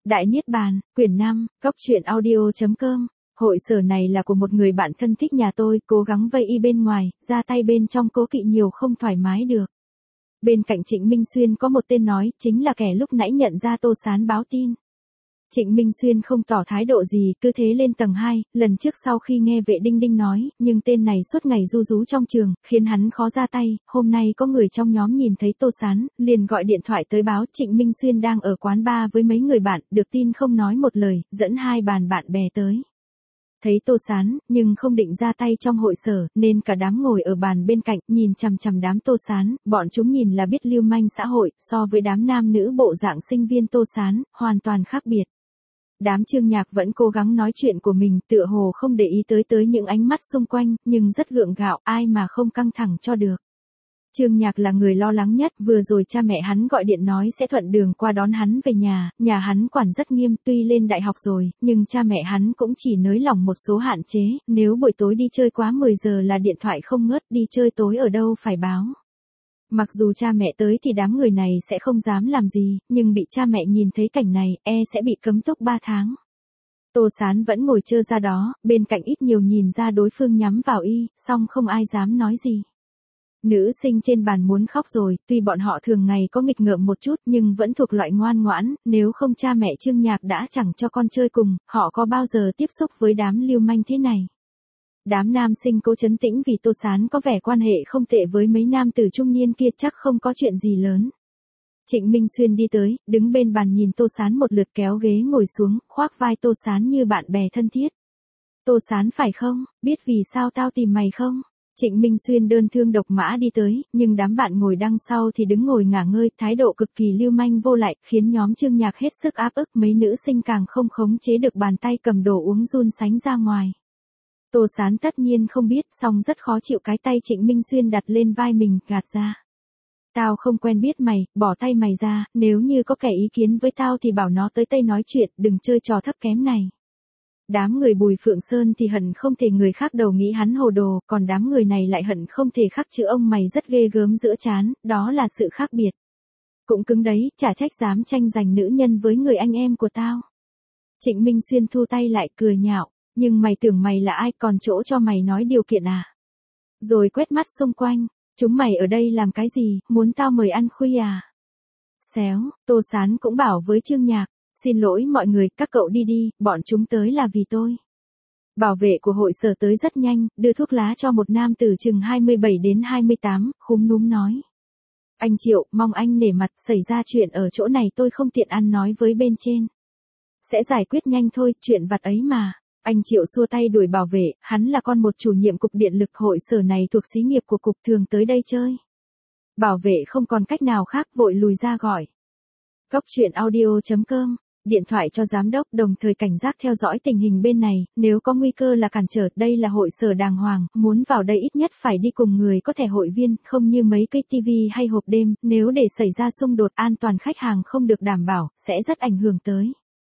Đại Niết Bàn, quyển 5, góc truyện audio.com. Hội sở này là của một người bạn thân thích nhà tôi, cố gắng vây y bên ngoài, ra tay bên trong cố kỵ nhiều không thoải mái được. Bên cạnh Trịnh Minh Xuyên có một tên nói, chính là kẻ lúc nãy nhận ra Tô Sán báo tin. Trịnh Minh Xuyên không tỏ thái độ gì, cứ thế lên tầng 2, lần trước sau khi nghe vệ Đinh Đinh nói, nhưng tên này suốt ngày ru rú trong trường, khiến hắn khó ra tay, hôm nay có người trong nhóm nhìn thấy Tô Sán, liền gọi điện thoại tới báo Trịnh Minh Xuyên đang ở quán bar với mấy người bạn, được tin không nói một lời, dẫn 2 bàn bạn bè tới. Thấy Tô Sán, nhưng không định ra tay trong hội sở, nên cả đám ngồi ở bàn bên cạnh, nhìn chằm chằm đám Tô Sán, bọn chúng nhìn là biết lưu manh xã hội, so với đám nam nữ bộ dạng sinh viên Tô Sán, hoàn toàn khác biệt. Đám Trương Nhạc vẫn cố gắng nói chuyện của mình, tựa hồ không để ý tới những ánh mắt xung quanh, nhưng rất gượng gạo, ai mà không căng thẳng cho được. Trương Nhạc là người lo lắng nhất, vừa rồi cha mẹ hắn gọi điện nói sẽ thuận đường qua đón hắn về nhà hắn quản rất nghiêm, tuy lên đại học rồi, nhưng cha mẹ hắn cũng chỉ nới lỏng một số hạn chế, nếu buổi tối đi chơi quá 10 giờ là điện thoại không ngớt, đi chơi tối ở đâu phải báo. Mặc dù cha mẹ tới thì đám người này sẽ không dám làm gì, nhưng bị cha mẹ nhìn thấy cảnh này, sẽ bị cấm túc 3 tháng. Tô Sán vẫn ngồi trơ ra đó, bên cạnh ít nhiều nhìn ra đối phương nhắm vào y, song không ai dám nói gì. Nữ sinh trên bàn muốn khóc rồi, tuy bọn họ thường ngày có nghịch ngợm một chút nhưng vẫn thuộc loại ngoan ngoãn, nếu không cha mẹ Trương Nhạc đã chẳng cho con chơi cùng, họ có bao giờ tiếp xúc với đám lưu manh thế này. Đám nam sinh cố trấn tĩnh vì Tô Sán có vẻ quan hệ không tệ với mấy nam tử trung niên kia, chắc không có chuyện gì lớn. Trịnh Minh Xuyên đi tới, đứng bên bàn nhìn Tô Sán một lượt, kéo ghế ngồi xuống, khoác vai Tô Sán như bạn bè thân thiết. Tô Sán phải không, biết vì sao tao tìm mày không? Trịnh Minh Xuyên đơn thương độc mã đi tới, nhưng đám bạn ngồi đằng sau thì đứng ngồi ngả ngơi, thái độ cực kỳ lưu manh vô lại, khiến nhóm Trương Nhạc hết sức áp ức, mấy nữ sinh càng không khống chế được bàn tay cầm đồ uống run sánh ra ngoài. Tô Sán tất nhiên không biết, song rất khó chịu cái tay Trịnh Minh Xuyên đặt lên vai mình, gạt ra. Tao không quen biết mày, bỏ tay mày ra, nếu như có kẻ ý kiến với tao thì bảo nó tới đây nói chuyện, đừng chơi trò thấp kém này. Đám người Bùi Phượng Sơn thì hận không thể người khác đầu nghĩ hắn hồ đồ, còn đám người này lại hận không thể khắc chữ ông mày rất ghê gớm giữa trán, đó là sự khác biệt. Cũng cứng đấy, chả trách dám tranh giành nữ nhân với người anh em của tao. Trịnh Minh Xuyên thu tay lại cười nhạo, nhưng mày tưởng mày là ai, còn chỗ cho mày nói điều kiện à? Rồi quét mắt xung quanh, chúng mày ở đây làm cái gì, muốn tao mời ăn khuya à? Xéo, Tô Sán cũng bảo với Trương Nhạc. Xin lỗi mọi người, các cậu đi đi, bọn chúng tới là vì tôi. Bảo vệ của hội sở tới rất nhanh, đưa thuốc lá cho một nam tử chừng 27 đến 28, khúm núm nói. Anh Triệu, mong anh nể mặt, xảy ra chuyện ở chỗ này tôi không tiện ăn nói với bên trên. Sẽ giải quyết nhanh thôi, chuyện vặt ấy mà. Anh Triệu xua tay đuổi bảo vệ, hắn là con một chủ nhiệm cục điện lực, hội sở này thuộc xí nghiệp của cục, thường tới đây chơi. Bảo vệ không còn cách nào khác, vội lùi ra gọi. Góc truyện audio.com. Điện thoại cho giám đốc, đồng thời cảnh giác theo dõi tình hình bên này, nếu có nguy cơ là cản trở, đây là hội sở đàng hoàng, muốn vào đây ít nhất phải đi cùng người có thẻ hội viên, không như mấy cái tivi hay hộp đêm, nếu để xảy ra xung đột, an toàn khách hàng không được đảm bảo, sẽ rất ảnh hưởng tới.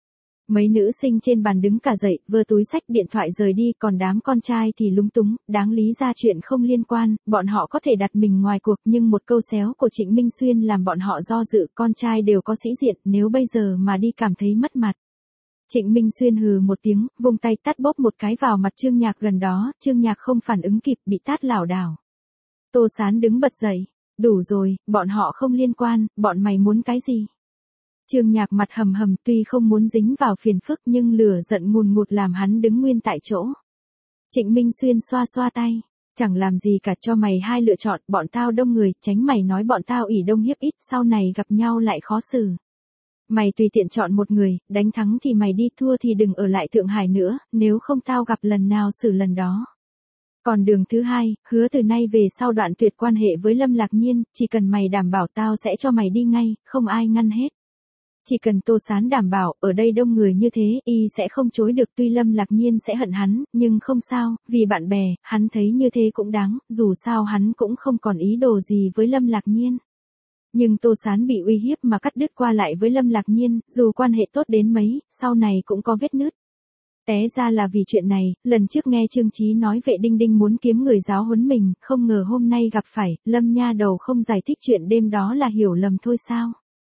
Mấy nữ sinh trên bàn đứng cả dậy, vơ túi xách điện thoại rời đi, còn đám con trai thì lúng túng, đáng lý ra chuyện không liên quan, bọn họ có thể đặt mình ngoài cuộc, nhưng một câu xéo của Trịnh Minh Xuyên làm bọn họ do dự, con trai đều có sĩ diện, nếu bây giờ mà đi cảm thấy mất mặt. Trịnh Minh Xuyên hừ một tiếng, vung tay tát bóp một cái vào mặt Trương Nhạc gần đó, Trương Nhạc không phản ứng kịp, bị tát lảo đảo. Tô Sán đứng bật dậy, đủ rồi, bọn họ không liên quan, bọn mày muốn cái gì? Trương Nhạc mặt hầm hầm, tuy không muốn dính vào phiền phức nhưng lửa giận ngùn ngụt làm hắn đứng nguyên tại chỗ. Trịnh Minh Xuyên xoa xoa tay, chẳng làm gì cả, cho mày 2 lựa chọn, bọn tao đông người, tránh mày nói bọn tao ỷ đông hiếp ít, sau này gặp nhau lại khó xử. Mày tùy tiện chọn một người, đánh thắng thì mày đi, thua thì đừng ở lại Thượng Hải nữa, nếu không tao gặp lần nào xử lần đó. Còn đường thứ 2, hứa từ nay về sau đoạn tuyệt quan hệ với Lâm Lạc Nhiên, chỉ cần mày đảm bảo tao sẽ cho mày đi ngay, không ai ngăn hết. Chỉ cần Tô Sán đảm bảo, ở đây đông người như thế, y sẽ không chối được, tuy Lâm Lạc Nhiên sẽ hận hắn, nhưng không sao, vì bạn bè, hắn thấy như thế cũng đáng, dù sao hắn cũng không còn ý đồ gì với Lâm Lạc Nhiên. Nhưng Tô Sán bị uy hiếp mà cắt đứt qua lại với Lâm Lạc Nhiên, dù quan hệ tốt đến mấy, sau này cũng có vết nứt. Té ra là vì chuyện này, lần trước nghe Trương Chí nói vệ Đinh Đinh muốn kiếm người giáo huấn mình, không ngờ hôm nay gặp phải, Lâm nha đầu không giải thích chuyện đêm đó là hiểu lầm thôi sao?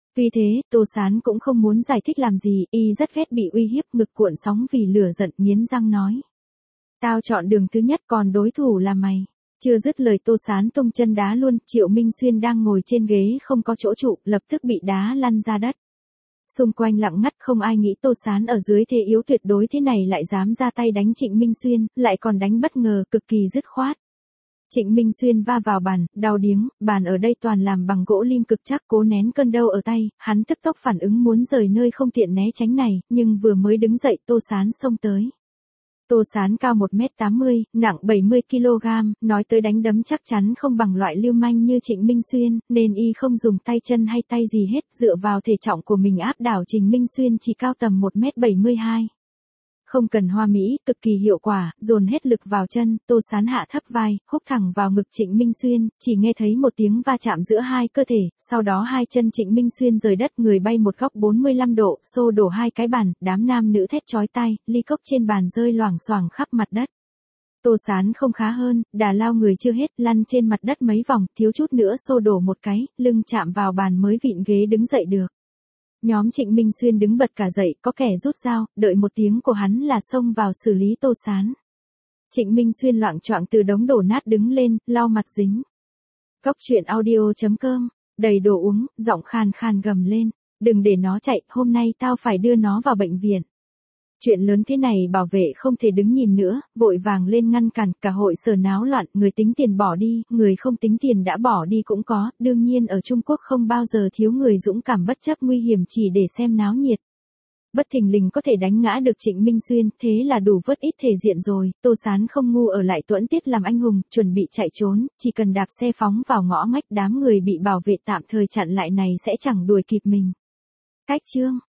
Vì thế, Tô Sán cũng không muốn giải thích làm gì, y rất ghét bị uy hiếp, ngực cuộn sóng vì lửa giận, nghiến răng nói. Tao chọn đường thứ nhất, còn đối thủ là mày. Chưa dứt lời Tô Sán tung chân đá luôn, Triệu Minh Xuyên đang ngồi trên ghế không có chỗ trụ, lập tức bị đá lăn ra đất. Xung quanh lặng ngắt, không ai nghĩ Tô Sán ở dưới thế yếu tuyệt đối thế này lại dám ra tay đánh Trịnh Minh Xuyên, lại còn đánh bất ngờ, cực kỳ dứt khoát. Trịnh Minh Xuyên va vào bàn, đau điếng, bàn ở đây toàn làm bằng gỗ lim cực chắc, cố nén cơn đau ở tay, hắn tức tốc phản ứng muốn rời nơi không tiện né tránh này, nhưng vừa mới đứng dậy Tô Sán xông tới. Tô Sán cao 1m80, nặng 70kg, nói tới đánh đấm chắc chắn không bằng loại lưu manh như Trịnh Minh Xuyên, nên y không dùng tay chân hay tay gì hết, dựa vào thể trọng của mình áp đảo Trịnh Minh Xuyên chỉ cao tầm 1m72. Không cần hoa mỹ, cực kỳ hiệu quả, dồn hết lực vào chân, Tô Sán hạ thấp vai, húc thẳng vào ngực Trịnh Minh Xuyên, chỉ nghe thấy một tiếng va chạm giữa hai cơ thể, sau đó hai chân Trịnh Minh Xuyên rời đất, người bay một góc 45 độ, xô đổ hai cái bàn, đám nam nữ thét chói tai, ly cốc trên bàn rơi loảng xoảng khắp mặt đất. Tô Sán không khá hơn, đà lao người chưa hết, lăn trên mặt đất mấy vòng, thiếu chút nữa xô đổ một cái, lưng chạm vào bàn mới vịn ghế đứng dậy được. Nhóm Trịnh Minh Xuyên đứng bật cả dậy, có kẻ rút dao, đợi một tiếng của hắn là xông vào xử lý Tô Sán. Trịnh Minh Xuyên loạng choạng từ đống đổ nát đứng lên, lau mặt dính. Góc truyện audio.com, đầy đồ uống, giọng khàn khàn gầm lên. Đừng để nó chạy, hôm nay tao phải đưa nó vào bệnh viện. Chuyện lớn thế này bảo vệ không thể đứng nhìn nữa, vội vàng lên ngăn cản, cả hội sở náo loạn, người tính tiền bỏ đi, người không tính tiền đã bỏ đi cũng có, đương nhiên ở Trung Quốc không bao giờ thiếu người dũng cảm bất chấp nguy hiểm chỉ để xem náo nhiệt. Bất thình lình có thể đánh ngã được Trịnh Minh Xuyên, thế là đủ vớt ít thể diện rồi, Tô Sán không ngu ở lại tuẫn tiết làm anh hùng, chuẩn bị chạy trốn, chỉ cần đạp xe phóng vào ngõ ngách, đám người bị bảo vệ tạm thời chặn lại này sẽ chẳng đuổi kịp mình. Cách chương